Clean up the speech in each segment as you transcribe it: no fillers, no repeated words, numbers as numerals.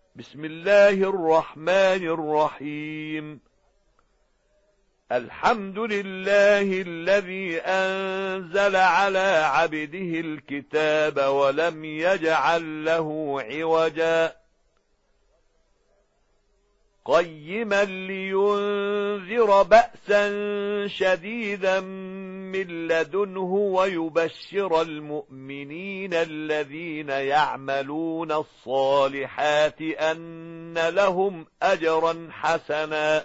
بسم الله الرحمن الرحيم. الحمد لله الذي أنزل على عبده الكتاب ولم يجعل له عوجا قيما لينذر بأسا شديدا من لدنه ويبشر المؤمنين الذين يعملون الصالحات أن لهم أجرا حسنا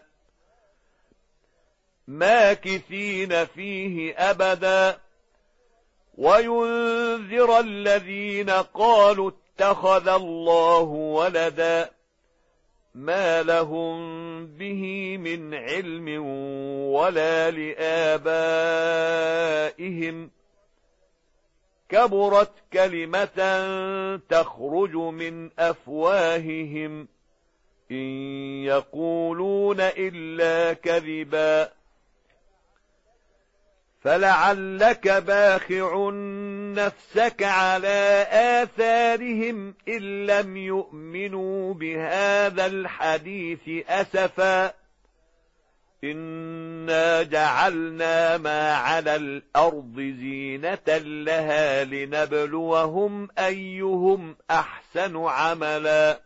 ماكثين فيه أبدا وينذر الذين قالوا اتخذ الله ولدا ما لهم به من علم ولا لآبائهم كبرت كلمة تخرج من أفواههم إن يقولون إلا كذبا فلعلك باخع نفسك على آثارهم إن لم يؤمنوا بهذا الحديث أسفا إنا جعلنا ما على الأرض زينة لها لنبلوهم أيهم أحسن عملا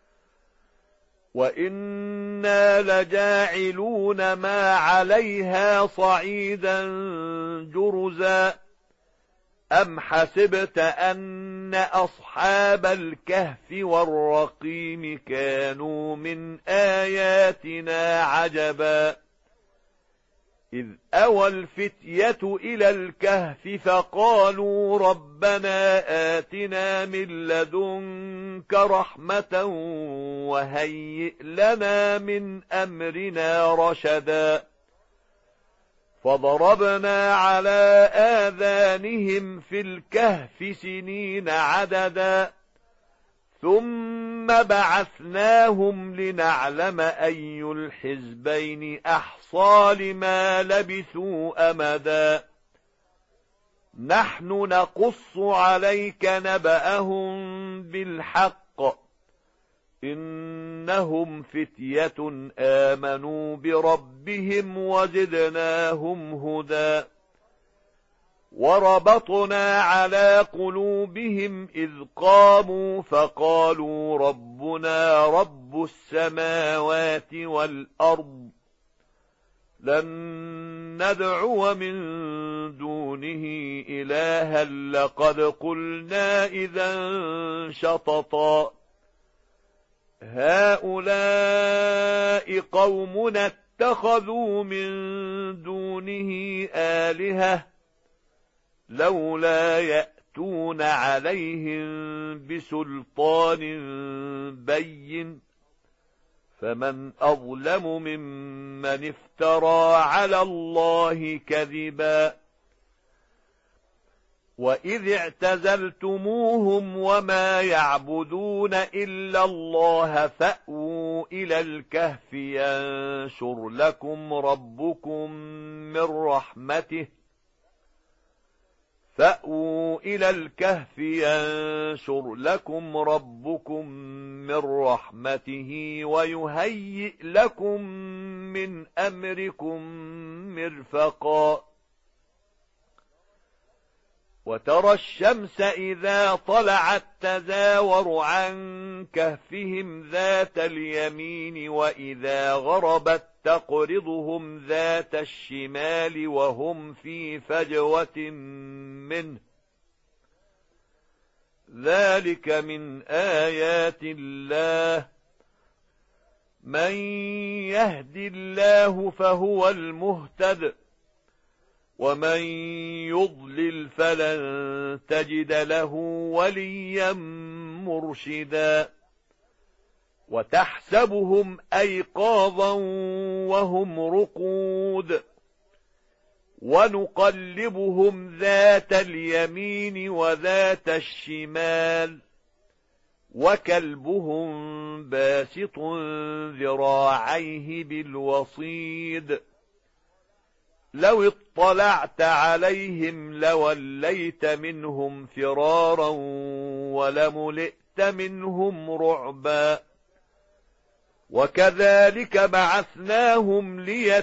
وإنا لجاعلون ما عليها صعيدا جرزا أم حسبت أن أصحاب الكهف والرقيم كانوا من آياتنا عجبا إذ أوى الفتية إلى الكهف فقالوا ربنا آتنا من لدنك رحمة وهيئ لنا من أمرنا رشدا فضربنا على آذانهم في الكهف سنين عددا ثم بعثناهم لنعلم أي الحزبين أحصى لما لبثوا أمدا نحن نقص عليك نبأهم بالحق إنهم فتية آمنوا بربهم وزدناهم هدى وربطنا على قلوبهم إذ قاموا فقالوا ربنا رب السماوات والأرض لن ندعو من دونه إلها لقد قلنا إذا شططا هؤلاء قومنا اتخذوا من دونه آلهة لولا يأتون عليهم بسلطان بين فمن أظلم ممن افترى على الله كذبا وإذ اعتزلتموهم وما يعبدون إلا الله فأووا إلى الكهف ينشر لكم ربكم من رحمته فأووا إلى الكهف ينشر لكم ربكم من رحمته ويهيئ لكم من أمركم مرفقا وترى الشمس إذا طلعت تزاور عن كهفهم ذات اليمين وإذا غربت تقرضهم ذات الشمال وهم في فجوة منه ذلك من آيات الله من يهد الله فهو المهتد ومن يضلل فلن تجد له وليا مرشدا وتحسبهم أيقاظا وهم رقود ونقلبهم ذات اليمين وذات الشمال وكلبهم باسط ذراعيه بالوصيد لو اطلعت عليهم لوليت منهم فرارا ولملئت منهم رعبا وكذلك بعثناهم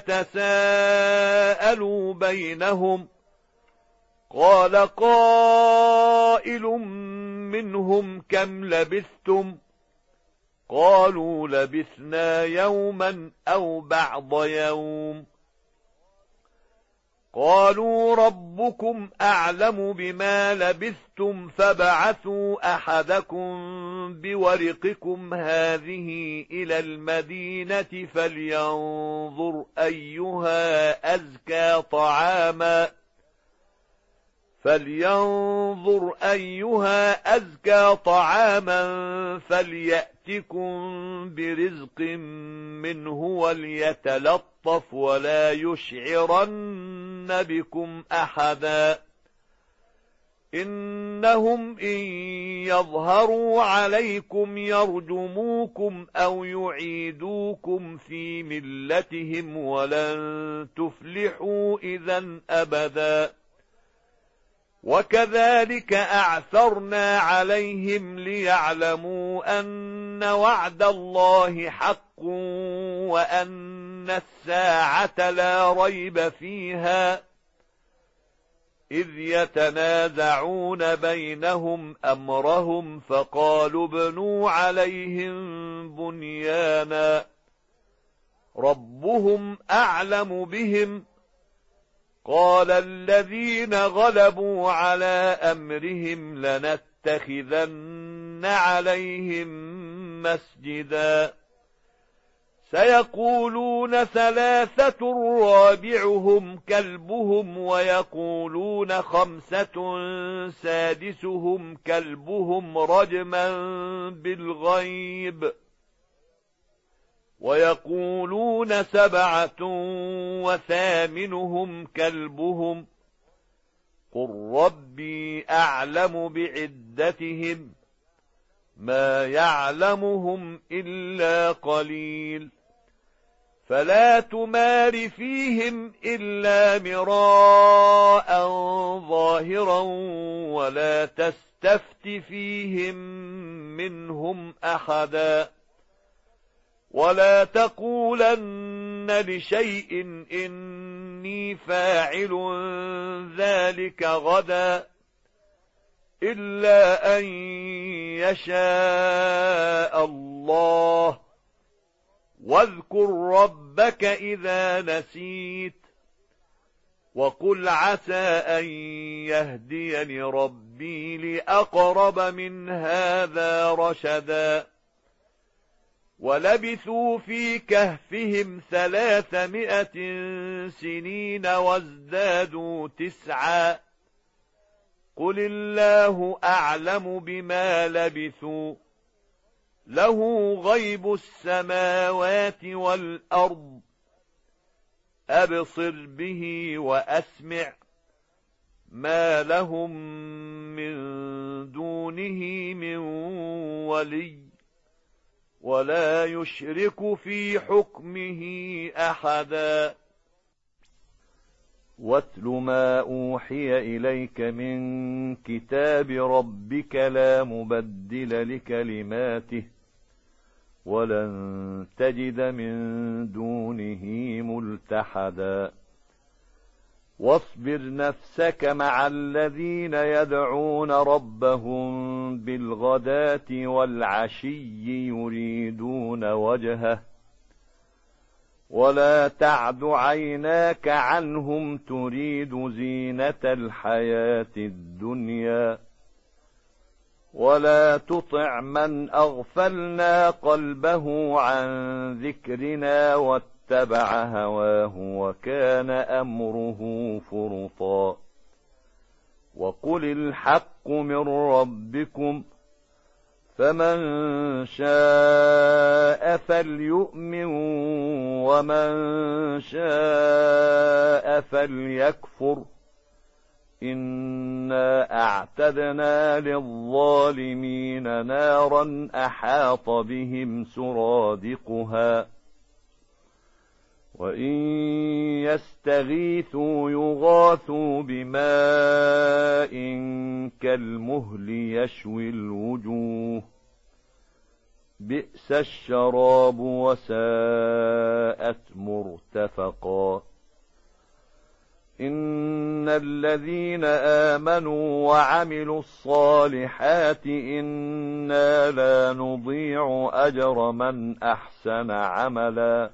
ليتساءلوا بينهم قال قائل منهم كم لبثتم قالوا لبثنا يوما أو بعض يوم قالوا ربكم أعلم بما لبثتم فابعثوا أحدكم بورقكم هذه إلى المدينة فلينظر أيها أزكى طعاما فليأتكم برزق منه وليتلطف ولا يشعرن بكم أحدا إنهم إن يظهروا عليكم يرجموكم أو يعيدوكم في ملتهم ولن تفلحوا إذا أبدا وكذلك أعثرنا عليهم ليعلموا أن وعد الله حق وأن الساعة لا ريب فيها إذ يتنازعون بينهم أمرهم فقالوا ابنوا عليهم بنيانا ربهم أعلم بهم قال الذين غلبوا على أمرهم لنتخذن عليهم مسجدا سيقولون ثلاثة رابعهم كلبهم ويقولون خمسة سادسهم كلبهم رجما بالغيب ويقولون سبعة وثامنهم كلبهم قل ربي أعلم بعدتهم ما يعلمهم إلا قليل فلا تمار فيهم إلا مراء ظاهرا ولا تستفت فيهم منهم أحدا ولا تقولن لشيء إني فاعل ذلك غدا إلا أن يشاء الله واذكر ربك إذا نسيت وقل عسى أن يهديني ربي لأقرب من هذا رشدا ولبثوا في كهفهم 300 سنين وازدادوا 9 قل الله أعلم بما لبثوا له غيب السماوات والأرض أبصر به وأسمع ما لهم من دونه من ولي ولا يشرك في حكمه أحدا واتل ما أوحي إليك من كتاب ربك لا مبدل لكلماته ولن تجد من دونه ملتحدا واصبر نفسك مع الذين يدعون ربهم بالغداة والعشي يريدون وجهه ولا تعد عيناك عنهم تريد زينة الحياة الدنيا ولا تطع من أغفلنا قلبه عن ذكرنا واتبع هواه وكان أمره فرطا وقل الحق من ربكم فمن شاء فليؤمن ومن شاء فليكفر إنا أعتدنا للظالمين نارا أحاط بهم سرادقها وإن يستغيثوا يغاثوا بماء كالمهل يشوي الوجوه بئس الشراب وساءت مرتفقا إن الذين آمنوا وعملوا الصالحات إنا لا نضيع أجر من أحسن عملا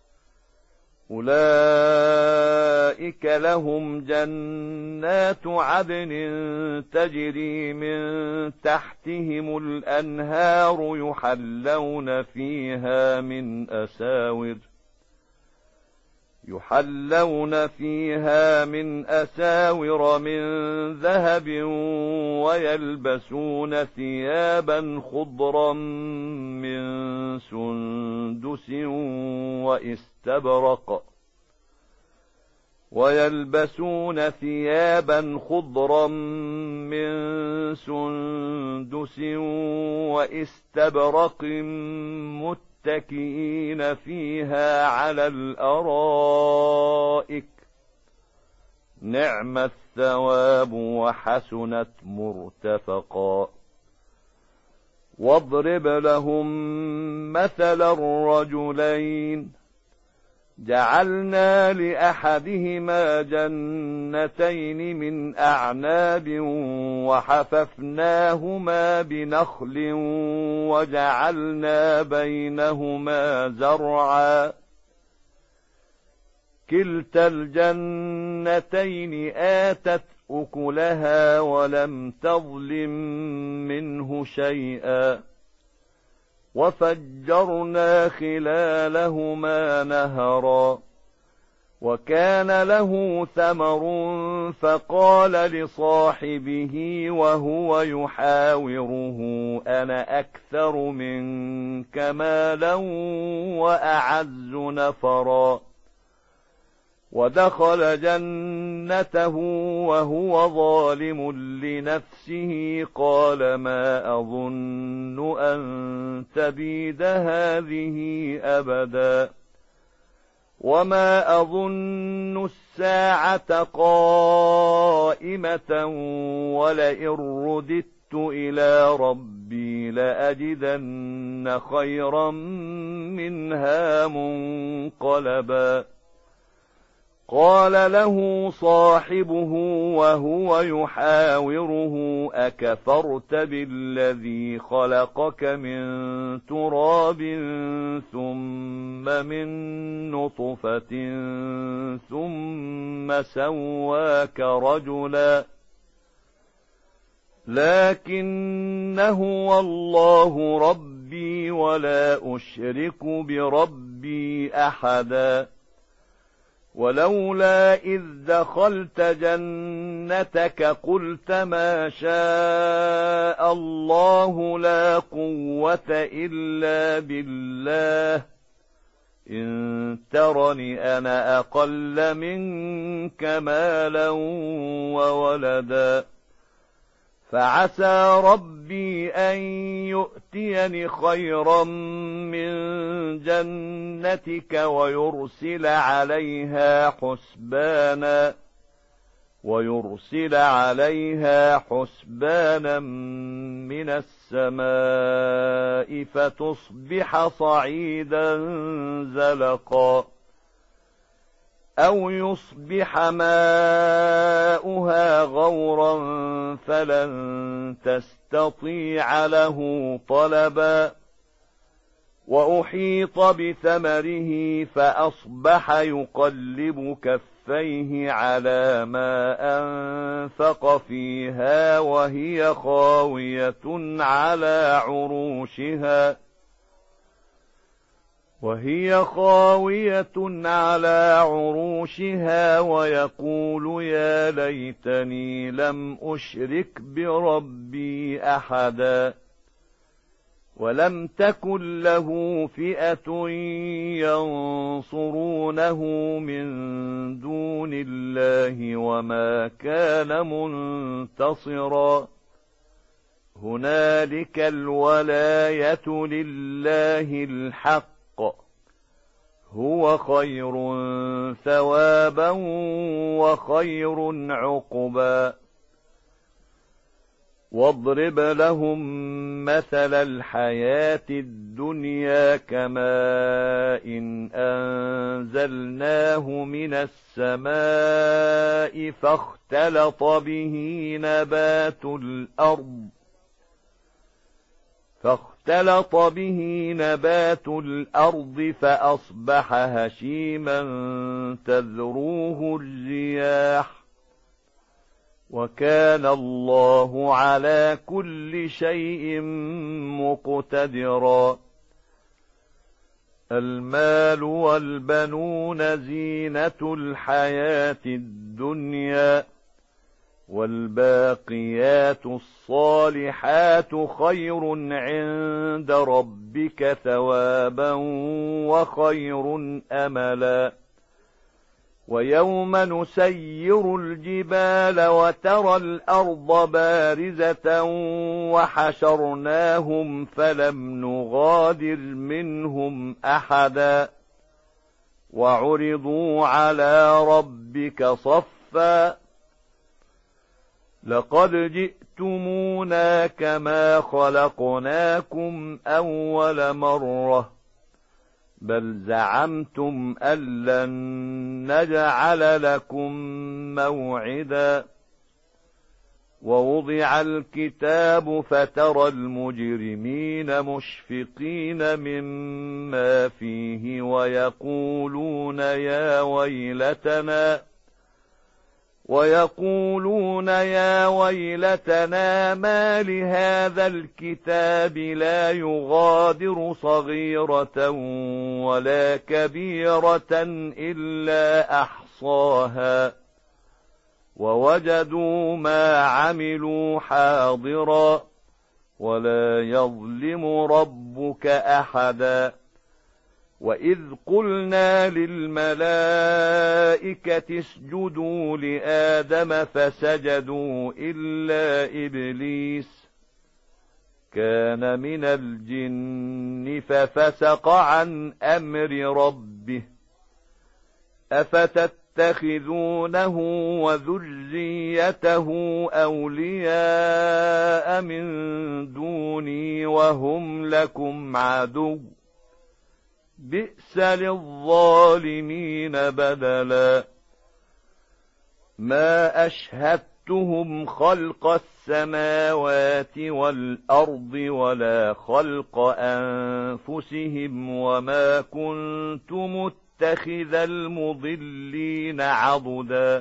أولئك لهم جنات عدن تجري من تحتهم الأنهار يحلون فيها من أساور من ذهب ويلبسون ثيابا خضرا من سندس واستبرق متكئين فيها على الأرائك نعم الثواب وحسنت مرتفقا واضرب لهم مثل الرجلين جعلنا لأحدهما جنتين من أعناب وحففناهما بنخل وجعلنا بينهما زرعا كلتا الجنتين آتت أكلها ولم تظلم منه شيئا وفجرنا خلالهما نهرا وكان له ثمر فقال لصاحبه وهو يحاوره أنا أكثر منك مالا وأعز نفرا ودخل جنته وهو ظالم لنفسه قال ما أظن أن تبيد هذه أبدا وما أظن الساعة قائمة ولئن رددت إلى ربي لأجدن خيرا منها منقلبا قال له صاحبه وهو يحاوره أكفرت بالذي خلقك من تراب ثم من نطفة ثم سواك رجلا لكن هو الله ربي ولا أشرك بربي أحدا ولولا إذ دخلت جنتك قلت ما شاء الله لا قوة إلا بالله إن ترني أنا أقل منك مالا وولدا فعسى ربي أن يؤتيني خيرا من جنتك ويرسل عليها حسبانا من السماء فتصبح صعيدا زلقا أو يصبح ماؤها غورا فلن تستطيع له طلبا وأحيط بثمره فأصبح يقلب كفيه على ما أنفق فيها وهي خاوية على عروشها ويقول يا ليتني لم أشرك بربي أحدا ولم تكن له فئة ينصرونه من دون الله وما كان منتصرا هنالك الولاية لله الحق هو خير ثوابا وخير عقبا واضرب لهم مثل الحياة الدنيا كماء إن أنزلناه من السماء فاختلط به نبات الأرض فأصبح هشيما تذروه الرياح وكان الله على كل شيء مقتدرا. المال والبنون زينة الحياة الدنيا والباقيات الصالحات خير عند ربك ثوابا وخير أملا. ويوم نسير الجبال وترى الأرض بارزة وحشرناهم فلم نغادر منهم أحدا وعرضوا على ربك صفا لقد جئتمونا كما خلقناكم أول مرة بل زعمتم أن لن نجعل لكم موعدا. ووضع الكتاب فترى المجرمين مشفقين مما فيه ويقولون يا ويلتنا ما لهذا الكتاب لا يغادر صغيرة ولا كبيرة إلا أحصاها ووجدوا ما عملوا حاضرا ولا يظلم ربك أحدا. وإذ قلنا للملائكة اسجدوا لآدم فسجدوا إلا إبليس كان من الجن ففسق عن أمر ربه أفتتخذونه وذريته أولياء من دوني وهم لكم عدو بئس للظالمين بدلا. ما أشهدتهم خلق السماوات والأرض ولا خلق أنفسهم وما كنت متخذ المضلين عضدا.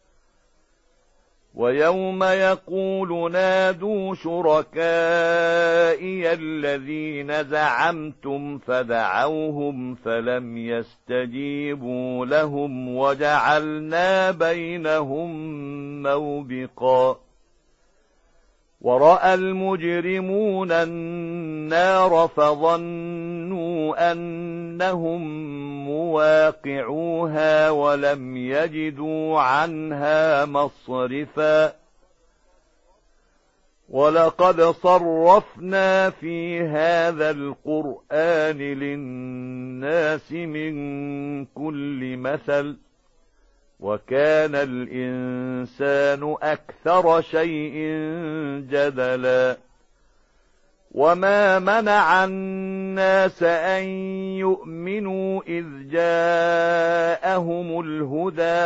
ويوم يقول نادوا شركائي الذين زعمتم فدعوهم فلم يستجيبوا لهم وجعلنا بينهم موبقا. ورأى المجرمون النار فظنوا أنهم مواقعوها ولم يجدوا عنها مصرفا. ولقد صرفنا في هذا القرآن للناس من كل مثل وكان الإنسان أكثر شيء جدلا. وما منع الناس أن يؤمنوا إذ جاءهم الهدى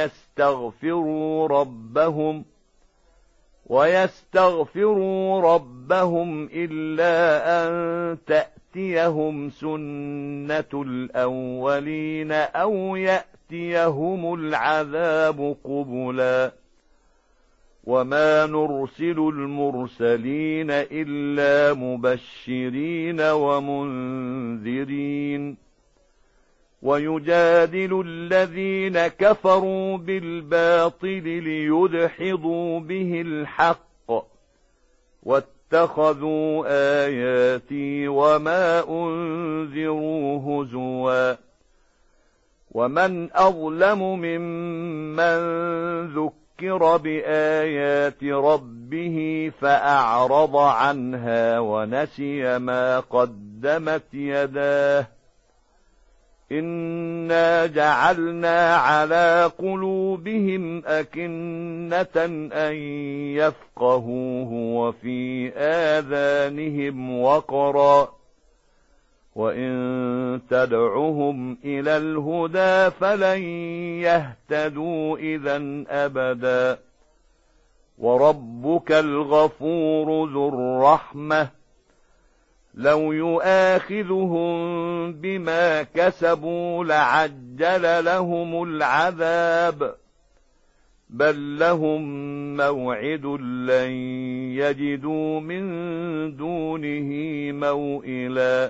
ويستغفروا ربهم إلا أن تأتيهم سنة الأولين أو يأتيهم العذاب قبلا. وما نرسل المرسلين إلا مبشرين ومنذرين. ويجادل الذين كفروا بالباطل ليدحضوا به الحق واتخذوا آياتي وما أنذروا هزوا. ومن أظلم ممن ذكر بآيات ربه فأعرض عنها ونسي ما قدمت يداه إنا جعلنا على قلوبهم أكنة أن يفقهوه وفي آذانهم وقرا وإن تدعهم إلى الهدى فلن يهتدوا إذا أبدا وربك الغفور ذو الرحمة لو يؤاخذهم بما كسبوا لعجل لهم العذاب بل لهم موعد لن يجدوا من دونه موئلا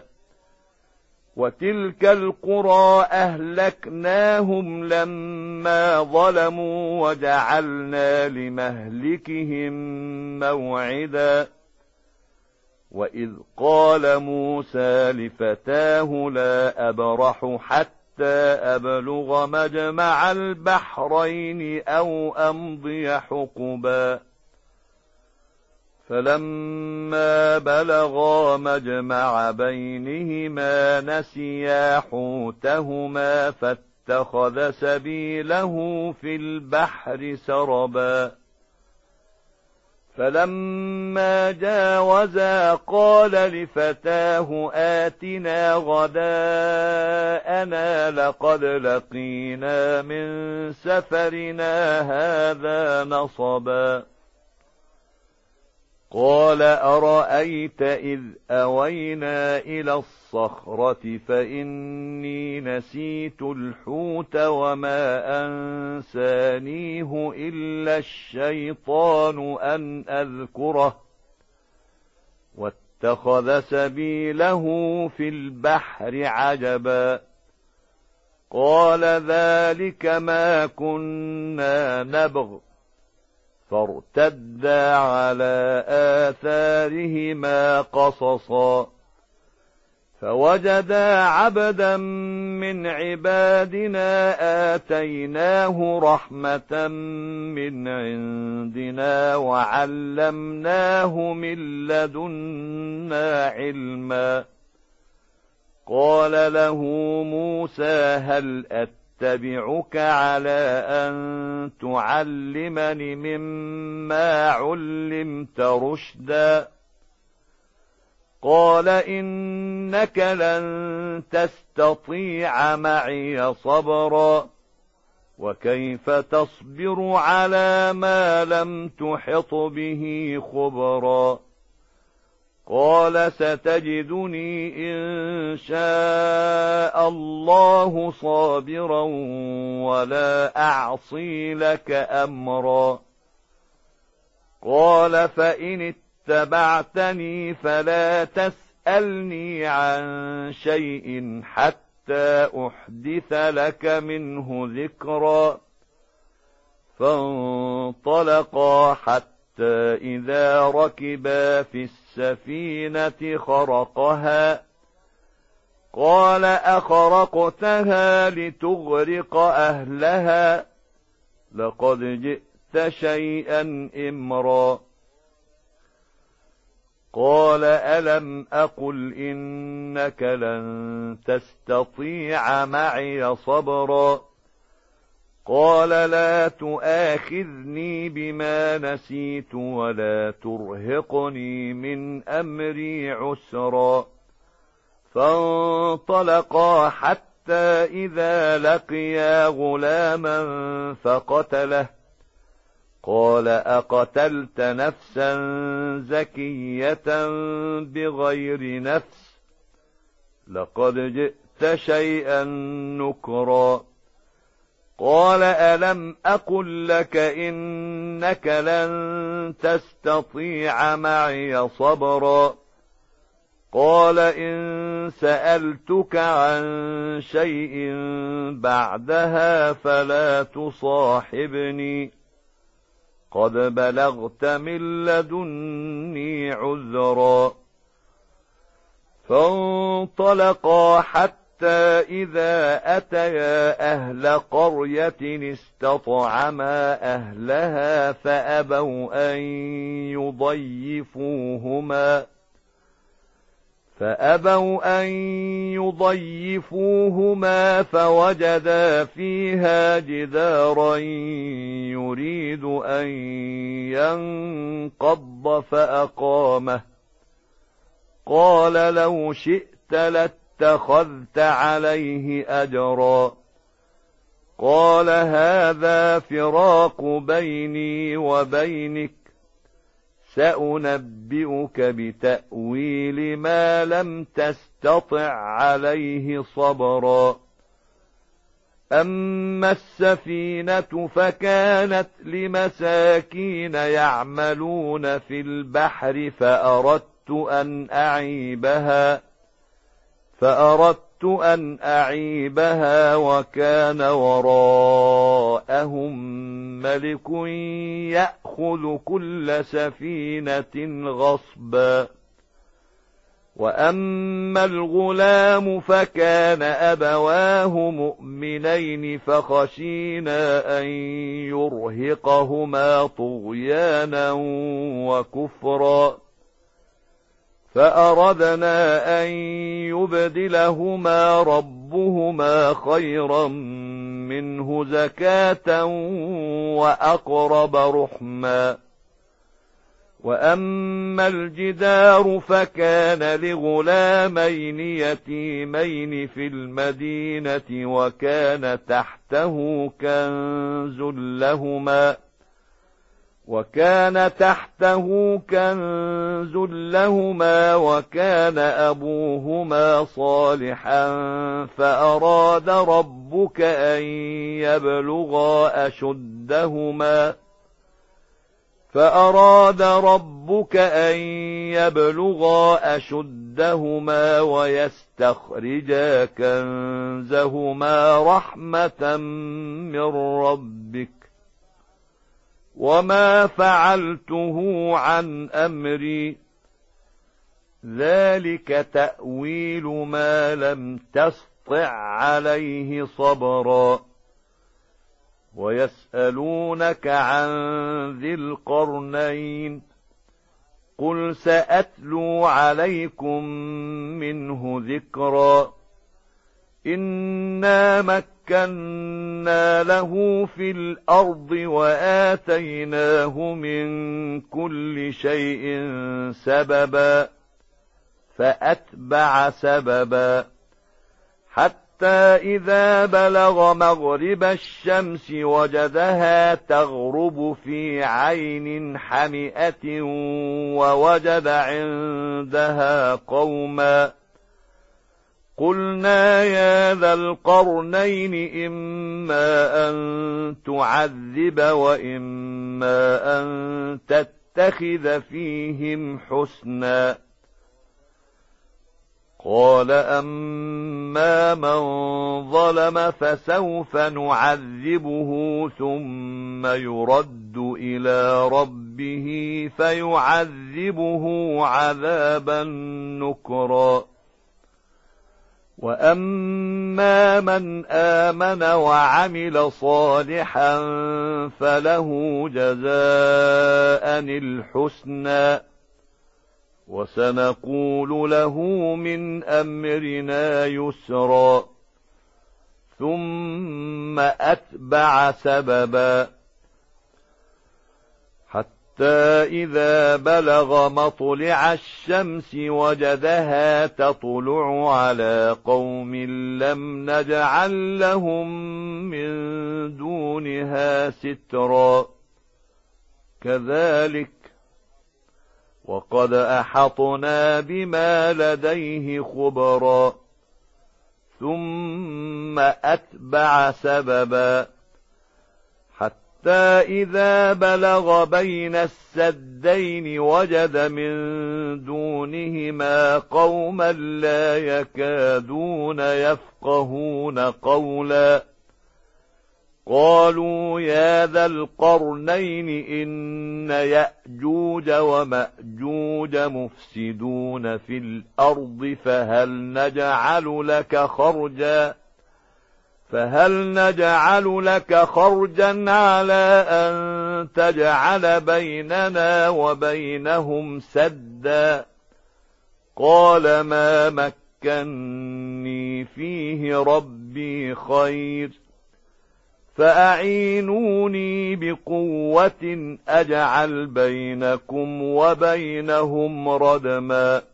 وتلك القرى أهلكناهم لما ظلموا وجعلنا لمهلكهم موعدا وإذ قال موسى لفتاه لا أبرح حتى أبلغ مجمع البحرين أو أمضي حقبا فلما بلغا مجمع بينهما نسيا حوتهما فاتخذ سبيله في البحر سربا فلما جاوزا قال لفتاه آتنا غداءنا لقد لقينا من سفرنا هذا نصبا قال أرأيت إذ أوينا إلى الصخرة فإني نسيت الحوت وما أنسانيه إلا الشيطان أن أذكره واتخذ سبيله في البحر عجبا قال ذلك ما كنا نبغ فارتدا على آثارهما قصصا فوجدا عبدا من عبادنا آتيناه رحمة من عندنا وعلمناه من لدنا علما قال له موسى هل أتبعك على أن تعلمني مما علمت رشدا قال إنك لن تستطيع معي صبرا وكيف تصبر على ما لم تحط به خبرا قال ستجدني إن شاء الله صابرا ولا أعصي لك أمرا قال فإن اتبعتني فلا تسألني عن شيء حتى أحدث لك منه ذكرا فانطلقا حتى إذا ركبا في السفينة خرقها قال أخرقتها لتغرق أهلها لقد جئت شيئا إمرا قال ألم أقل إنك لن تستطيع معي صبرا قال لا تؤاخذني بما نسيت ولا ترهقني من أمري عسرا فانطلقا حتى إذا لقيا غلاما فقتله قال أقتلت نفسا زكية بغير نفس لقد جئت شيئا نكرا قال ألم أقل لك إنك لن تستطيع معي صبرا قال إن سألتك عن شيء بعدها فلا تصاحبني قد بلغت من لدني عذرا فانطلقا حتى إذا أتيا أهل قرية استطعما أهلها فأبوا أن يضيفوهما فوجدا فيها جدارا يريد أن ينقض فأقامه قال لو شئت لاتخذت عليه أجرا قال هذا فراق بيني وبينك سأنبئك بتأويل ما لم تستطع عليه صبرا أما السفينة فكانت لمساكين يعملون في البحر فأردت أن أعيبها وكان وراءهم ملك يأخذ كل سفينة غصبا وأما الغلام فكان أبواه مؤمنين فخشينا أن يرهقهما طغيانا وكفرا فأردنا أن يبدلهما ربهما خيرا منه زكاة وأقرب رحما وأما الجدار فكان لغلامين يتيمين في المدينة وكان تحته كنز لهما وكان أبوهما صالحا فأراد ربك أن يبلغا أشدهما ويستخرجا كنزهما رحمة من ربك وما فعلته عن أمري ذلك تأويل ما لم تسطع عليه صبرا ويسألونك عن ذي القرنين قل سأتلو عليكم منه ذكرا إنا مكنا له في الأرض وآتيناه من كل شيء سببا فأتبع سببا حتى إذا بلغ مغرب الشمس وجدها تغرب في عين حمئة ووجد عندها قوما قلنا يا ذا القرنين إما أن تعذب وإما أن تتخذ فيهم حسنا قال أما من ظلم فسوف نعذبه ثم يرد إلى ربه فيعذبه عذابا نكرا وأما من آمن وعمل صالحا فله جزاء الحسنى وسنقول له من أمرنا يسرا ثم أتبع سببا حتى إذا بلغ مطلع الشمس وجدها تطلع على قوم لم نجعل لهم من دونها سترا كذلك وقد أحطنا بما لديه خبرا ثم أتبع سببا حتى إذا بلغ بين السدين وجد من دونهما قوما لا يكادون يفقهون قولا قالوا يا ذا القرنين إن يأجوج ومأجوج مفسدون في الأرض فهل نجعل لك خرجا على أن تجعل بيننا وبينهم سدا قال ما مكني فيه ربي خير فأعينوني بقوة أجعل بينكم وبينهم ردما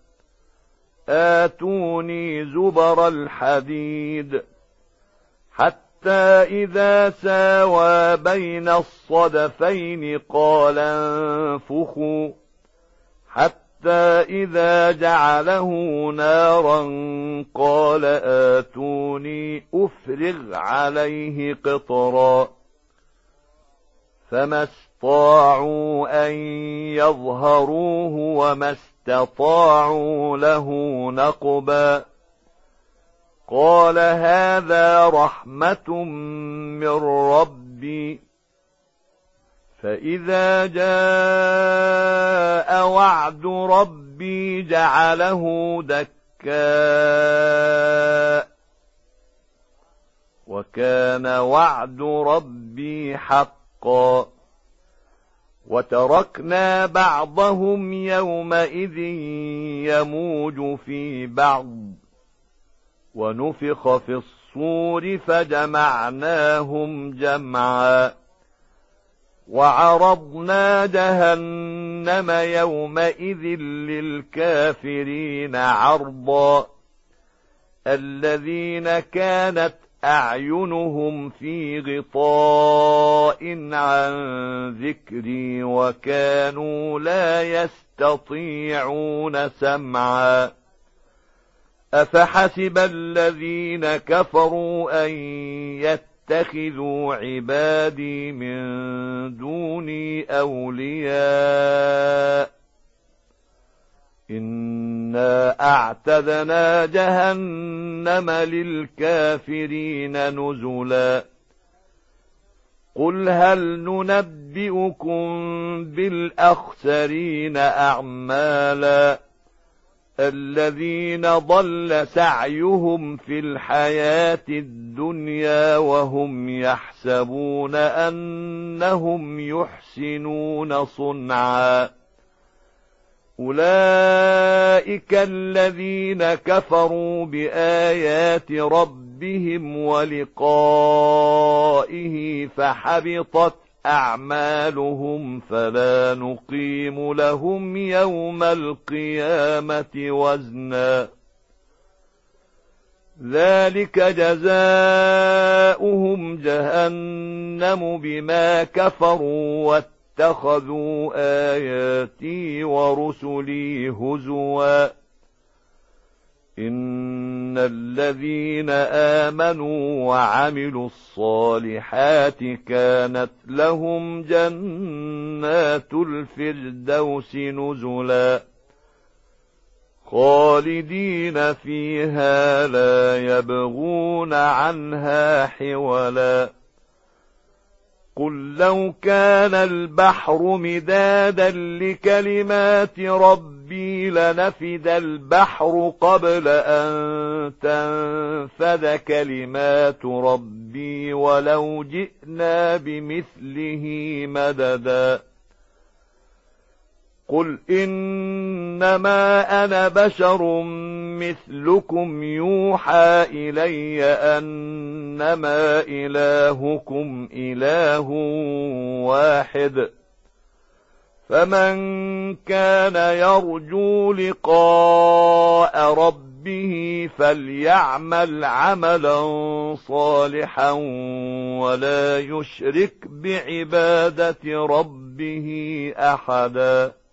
آتوني زبر الحديد حتى إذا ساوى بين الصدفين قال انفخوا حتى إذا جعله نارا قال آتوني أفرغ عليه قطرا فما استطاعوا أن يظهروه وما استطاعوا له نقبا قال هذا رحمة من ربي فإذا جاء وعد ربي جعله دكاء وكان وعد ربي حقا وتركنا بعضهم يومئذ يموج في بعض ونفخ في الصور فجمعناهم جمعا وعرضنا جهنم يومئذ للكافرين عرضا الذين كانت أعينهم في غطاء عن ذكري وكانوا لا يستطيعون سمعا أفحسب الذين كفروا أن يتخذوا عبادي من دوني أولياء إنا أعتدنا جهنم للكافرين نزلا قل هل ننبئكم بالأخسرين أعمالا الذين ضل سعيهم في الحياة الدنيا وهم يحسبون أنهم يحسنون صنعا أولئك الذين كفروا بآيات ربهم ولقائه فحبطت أعمالهم فلا نقيم لهم يوم القيامة وزنا ذلك جزاؤهم جهنم بما كفروا واتخذوا آياتي ورسلي هزوا إن الذين آمنوا وعملوا الصالحات كانت لهم جنات الفردوس نزلا خالدين فيها لا يبغون عنها حولا قل لو كان البحر مدادا لكلمات ربي لنفد البحر قبل أن تنفد كلمات ربي ولو جئنا بمثله مددا قل إنما أنا بشر مثلكم يوحى إلي أنما إلهكم إله واحد فمن كان يرجو لقاء ربه فليعمل عملا صالحا ولا يشرك بعبادة ربه أحدا